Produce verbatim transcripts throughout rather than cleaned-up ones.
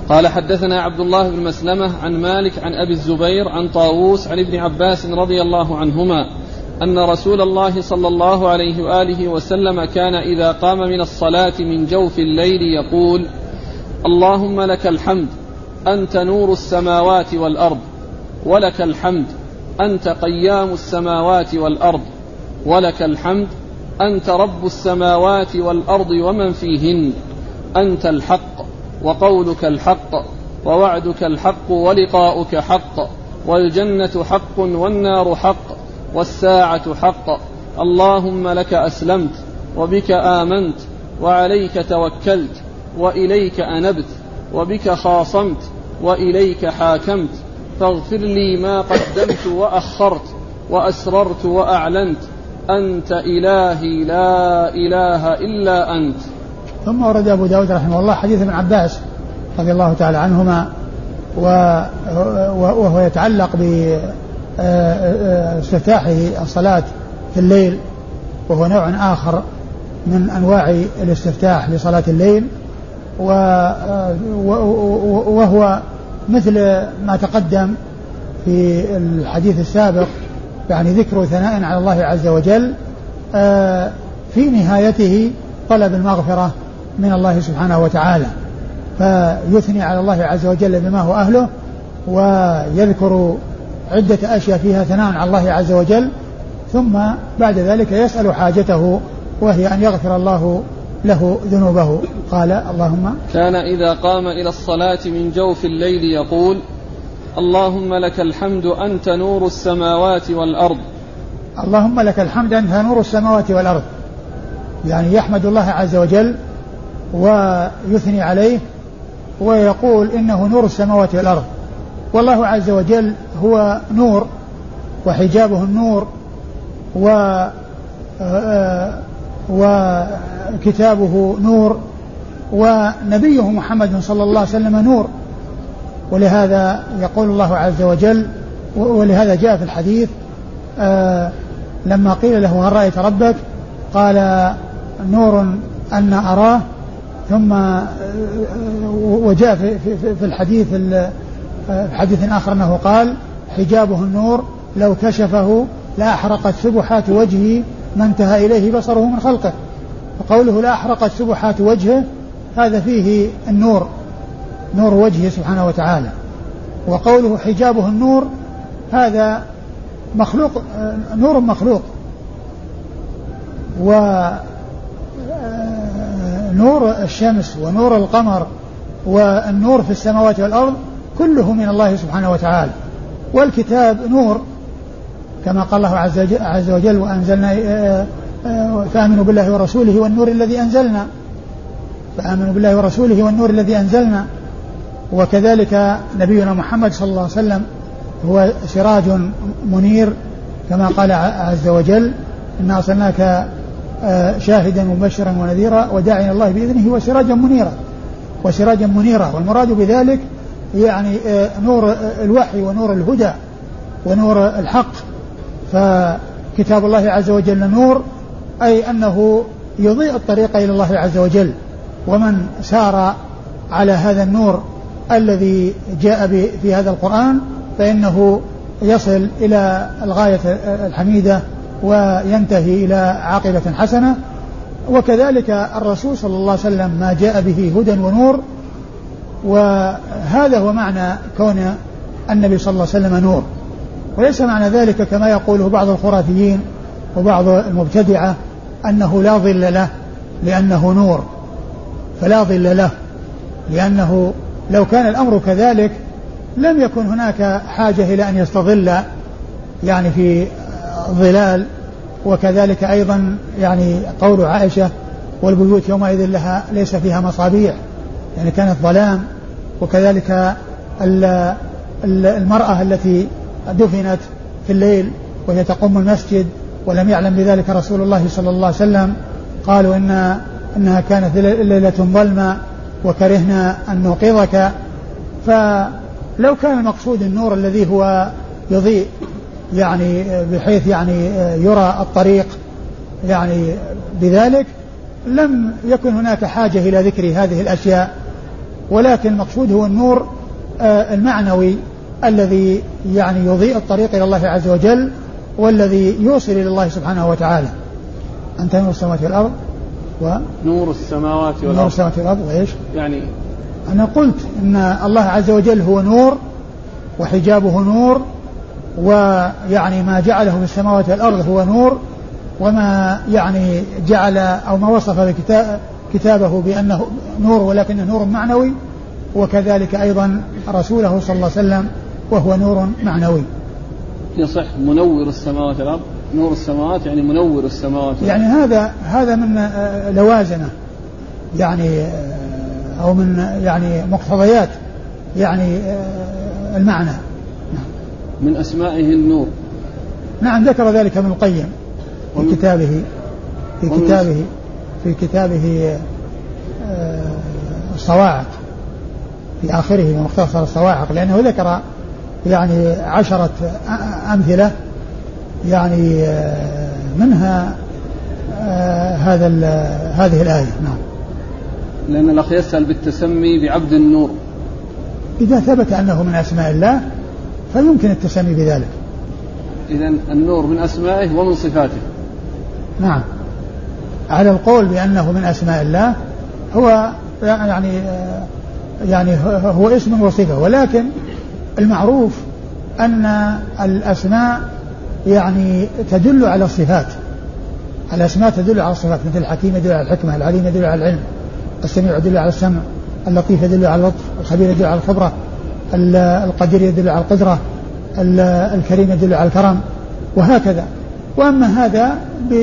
قال حدثنا عبد الله بن مسلمة عن مالك عن أبي الزبير عن طاووس عن ابن عباس رضي الله عنهما أن رسول الله صلى الله عليه وآله وسلم كان إذا قام من الصلاة من جوف الليل يقول: اللهم لك الحمد أنت نور السماوات والأرض، ولك الحمد أنت قيام السماوات والأرض، ولك الحمد أنت رب السماوات والأرض ومن فيهن، أنت الحق وقولك الحق ووعدك الحق ولقاؤك حق، والجنة حق والنار حق والساعة حق، اللهم لك أسلمت وبك آمنت وعليك توكلت وإليك أنبت وبك خاصمت وإليك حاكمت، فاغفر لي ما قدمت وأخرت وأسررت وأعلنت، أنت إلهي لا إله إلا أنت. ثم ورد أبو داود رحمه الله حديث ابن عباس رضي الله تعالى عنهما وهو يتعلق باستفتاحه الصلاة في الليل، وهو نوع آخر من أنواع الاستفتاح لصلاة الليل، وهو مثل ما تقدم في الحديث السابق، يعني ذكر ثناء على الله عز وجل في نهايته طلب المغفرة من الله سبحانه وتعالى، فيثني على الله عز وجل بما هو أهله، ويذكر عدة أشياء فيها ثناء على الله عز وجل، ثم بعد ذلك يسأل حاجته وهي أن يغفر الله له ذنوبه. قال: اللهم كان إذا قام إلى الصلاة من جوف الليل يقول: اللهم لك الحمد أنت نور السماوات والأرض. اللهم لك الحمد أنت نور السماوات والأرض، يعني يحمد الله عز وجل ويثني عليه ويقول إنه نور السماوات والأرض، والله عز وجل هو نور وحجابه النور، و وكتابه نور، ونبيه محمد صلى الله عليه وسلم نور. ولهذا يقول الله عز وجل، ولهذا جاء في الحديث آه لما قيل له: هل رأيت ربك؟ قال: نور أن أراه. ثم آه وجاء في, في, في الحديث في حديث آخر أنه قال: حجابه النور لو كشفه لأحرقت سبحات وجهه ما انتهى إليه بصره من خلقه. فقوله لأحرقت سبحات وجهه هذا فيه النور، نور وجهه سبحانه وتعالى. وقوله حجابه النور هذا مخلوق، نور مخلوق، ونور الشمس ونور القمر والنور في السماوات والأرض كله من الله سبحانه وتعالى. والكتاب نور كما قال الله عز وجل: وأنزلنا فآمنوا بالله ورسوله والنور الذي أنزلنا، فآمنوا بالله ورسوله والنور الذي أنزلنا. وكذلك نبينا محمد صلى الله عليه وسلم هو سراج منير كما قال عز وجل: إنا أرسلناك شاهدا ومبشرا ونذيرا وداعيا الله بإذنه وسراجا منيرا وسراجا منيرا والمراد بذلك يعني نور الوحي ونور الهدى ونور الحق. فكتاب الله عز وجل نور، أي أنه يضيء الطريق إلى الله عز وجل، ومن سار على هذا النور الذي جاء في هذا القرآن فإنه يصل إلى الغاية الحميدة وينتهي إلى عاقبة حسنة. وكذلك الرسول صلى الله عليه وسلم ما جاء به هدى ونور، وهذا هو معنى كون النبي صلى الله عليه وسلم نور. وليس معنى ذلك كما يقوله بعض الخرافيين وبعض المبتدعة أنه لا ظل له لأنه نور، فلا ظل له، لأنه لو كان الأمر كذلك لم يكن هناك حاجة إلى أن يستظل يعني في ظلال. وكذلك أيضا يعني قول عائشة: والبيوت يومئذ لها ليس فيها مصابيح، يعني كانت ظلام. وكذلك المرأة التي دفنت في الليل وهي تقوم المسجد ولم يعلم بذلك رسول الله صلى الله عليه وسلم، قالوا إن إنها كانت ليلة ظلمة وكرهنا أن نوقظك. فلو كان المقصود النور الذي هو يضيء يعني بحيث يعني يرى الطريق يعني بذلك لم يكن هناك حاجة إلى ذكر هذه الأشياء ولكن المقصود هو النور المعنوي الذي يعني يضيء الطريق إلى الله عز وجل والذي يوصل إلى الله سبحانه وتعالى. أنت نور السماوات والأرض و نور السماوات والأرض نور السماوات والأرض وإيش يعني أنا قلت إن الله عز وجل هو نور وحجابه نور، ويعني ما جعله في السماوات والأرض هو نور، وما يعني جعل أو ما وصف كتابه بأنه نور ولكنه نور معنوي، وكذلك أيضا رسوله صلى الله عليه وسلم وهو نور معنوي. يصح منور السماوات والأرض، نور السماوات يعني منور السماوات والأرض. يعني هذا هذا من لوازمه يعني أو من يعني مقتضيات يعني المعنى. من أسمائه النور. نعم ذكر ذلك ابن القيم في كتابه في كتابه في كتابه الصواعق في آخره من مختصر الصواعق، لأنه ذكر يعني عشرة أمثلة يعني منها هذا هذه الآية. نعم. لأن الأخ يسأل بالتسمي بعبد النور. إذا ثبت أنه من أسماء الله فيمكن التسمي بذلك. إذن النور من أسمائه ومن صفاته. نعم. على القول بأنه من أسماء الله هو يعني يعني هو اسم وصفة، ولكن المعروف أن الأسماء يعني تدل على الصفات. الأسماء تدل على الصفات، مثل الحكيم يدل على الحكمة، العليم يدل على العلم، السميع يدل على السمع، اللطيف يدل على اللطف، الخبير يدل على الخبرة، القدير يدل على القدرة، الكريم يدل على الكرم، وهكذا. وأما هذا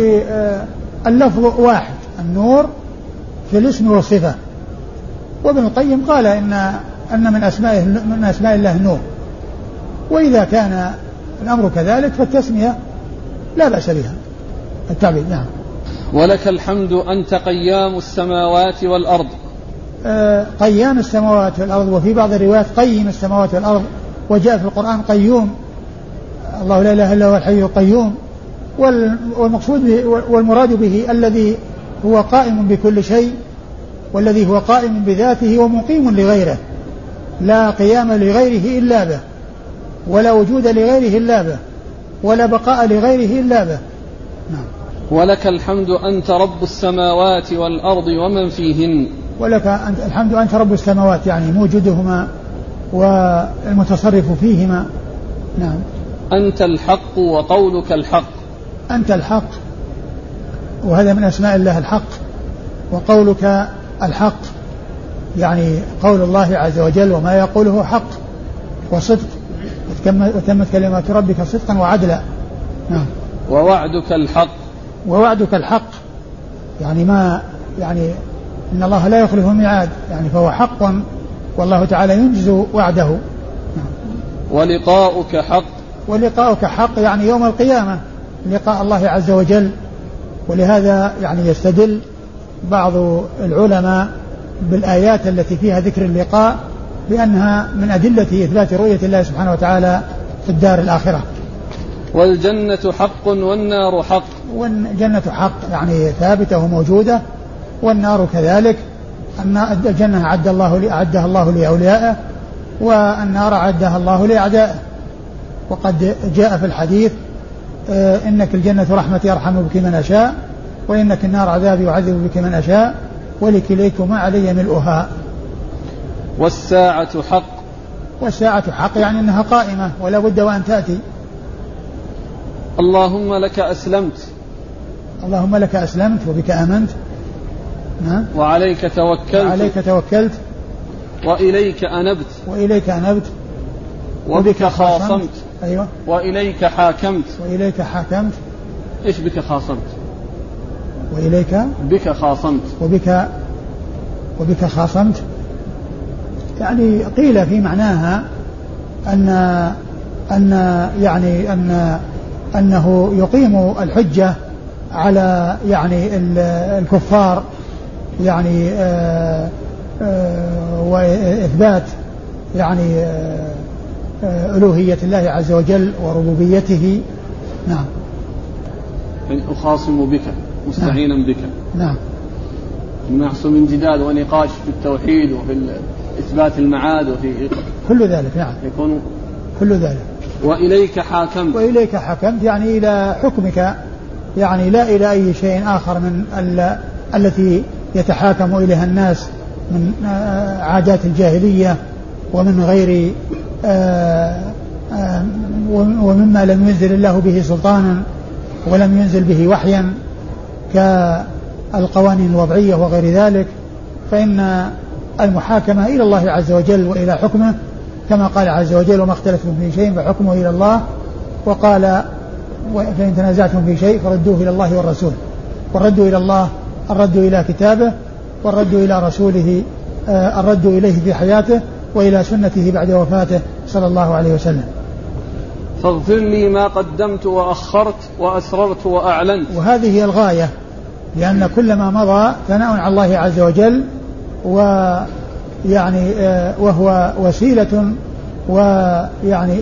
باللفظ واحد، النور في الاسم والصفة. وابن القيم قال إن أن من أسمائه من أسماء الله النور، وإذا كان الأمر كذلك فالتسمية لا بأس بها التعبير. نعم. ولك الحمد أنت قيام السماوات والأرض. آه قيام السماوات والأرض، وفي بعض الروايات قيم السماوات والأرض، وجاء في القرآن قيوم، الله لا إله إلا هو الحي القيوم. والمقصود به والمراد به الذي هو قائم بكل شيء، والذي هو قائم بذاته ومقيم لغيره، لا قيام لغيره إلا به، ولا وجود لغيره إلا به، ولا بقاء لغيره إلا به. نعم. ولك الحمد أنت رب السماوات والأرض ومن فيهن. ولك الحمد أنت رب السماوات، يعني موجودهما والمتصرف فيهما. نعم. أنت الحق وقولك الحق. أنت الحق، وهذا من أسماء الله الحق، وقولك الحق يعني قول الله عز وجل وما يقوله حق وصدق، وتمت كلمات ربك صدقا وعدلا. نعم. ووعدك الحق. ووعدك الحق يعني ما يعني إن الله لا يخلف الميعاد، يعني فهو حق، والله تعالى ينجز وعده. نعم. ولقاؤك حق. ولقاؤك حق يعني يوم القيامة لقاء الله عز وجل. ولهذا يعني يستدل بعض العلماء بالآيات التي فيها ذكر اللقاء بأنها من أدلة إثبات رؤية الله سبحانه وتعالى في الدار الآخرة. والجنة حق والنار حق. والجنة حق يعني ثابتة وموجودة، والنار كذلك. أن الجنة أعد الله أعدها الله لأوليائه، والنار أعدها الله لأعدائه. وقد جاء في الحديث إنك الجنة رحمتي أرحم بك من أشاء، وإنك النار عذابي أعذب بك من أشاء، ولكليكما علي ملؤها. والساعة حق. والساعة حق يعني أنها قائمة ولا بد وأن تأتي. اللهم لك أسلمت. اللهم لك أسلمت وبك آمنت. نعم. وعليك توكلت. وعليك توكلت. وإليك أنبت. وإليك أنبت. وبك خاصمت. أيوة. وإليك حاكمت. وإليك حاكمت. إيش بك خاصمت؟ وإليك بك خاصمت. وبك وبك خاصمت يعني قيل في معناها أن أن يعني أن أنه يقيم الحجة على يعني الكفار يعني آآ آآ وإثبات يعني ألوهية الله عز وجل وربوبيته. نعم. أخاصم بك مستعينا نعم. بك. نعم. نحصل من جدال ونقاش في التوحيد وفي إثبات المعاد وفي كل ذلك نعم يكون كل ذلك. وإليك حاكمت وإليك حكمت يعني إلى حكمك، يعني لا إلى أي شيء آخر من ال... التي يتحاكم إليها الناس من عادات الجاهلية ومن غير ومما لم ينزل الله به سلطانا ولم ينزل به وحيا كالقوانين الوضعية وغير ذلك، فإن المحاكمة إلى الله عز وجل وإلى حكمه، كما قال عز وجل وما اختلفتم في شيء فحكمه إلى الله، وقال فإن تنازعتم في شيء فردوه إلى الله والرسول. والرد إلى الله الرد إلى كتابه، والرد إلى رسوله الرد إليه في حياته وإلى سنته بعد وفاته صلى الله عليه وسلم. فاغفر لي ما قدمت وأخرت وأسررت وأعلنت. وهذه هي الغاية، لأن كل ما مضى ثناء على الله عز وجل، ويعني وهو وسيلة ويعني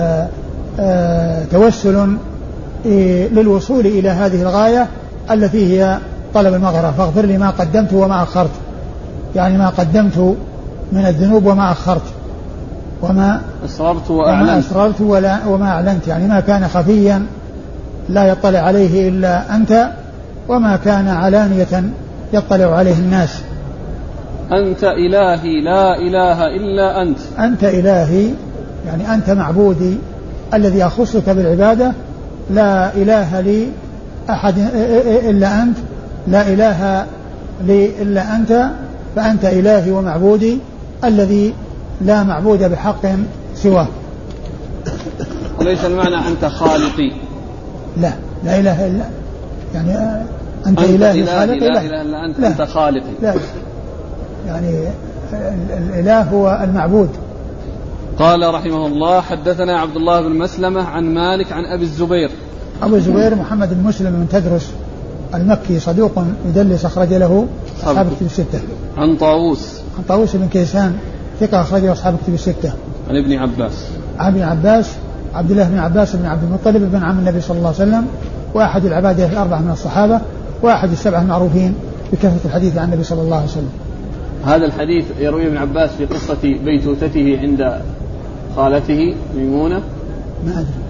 توسل للوصول إلى هذه الغاية التي هي طلب المغفرة. فاغفر لي ما قدمت وما أخرت، يعني ما قدمت من الذنوب وما أخرت، وما أسررت وأعلنت, وما أسررت ولا وما أعلنت، يعني ما كان خفيا لا يطلع عليه إلا أنت، وما كان علانية يطلع عليه الناس. أنت إلهي لا إله إلا أنت. أنت إلهي يعني أنت معبودي الذي أخصك بالعبادة، لا إله لي أحد إلا أنت، لا إله لي إلا أنت، فأنت إلهي ومعبودي الذي لا معبود بحق سواه. وليس المعنى أنت خالقي، لا لا إله إلا يعني أنت, أنت إلهي خالقي، لا إله إلا أنت، لا. أنت خالقي، لا يعني الإله هو المعبود. قال رحمه الله حدثنا عبد الله بن مسلمة عن مالك عن أبي الزبير. أبو الزبير محمد بن مسلم بن تدرس المكي صدوق يدلس أخرج له أصحاب كتب الستة. عن طاووس عن طاووس بن كيسان ثقة أخرجه أصحاب كتب الستة. عن ابن عباس عن ابن عباس عبد الله بن عباس بن عبد المطلب بن عم النبي صلى الله عليه وسلم، وأحد العبادة الأربعة من الصحابة، وأحد السبعة المعروفين بكثرة الحديث عن النبي صلى الله عليه وسلم. هذا الحديث يروي ابن عباس في قصة بيتوتته عند خالته ميمونة. ما أدري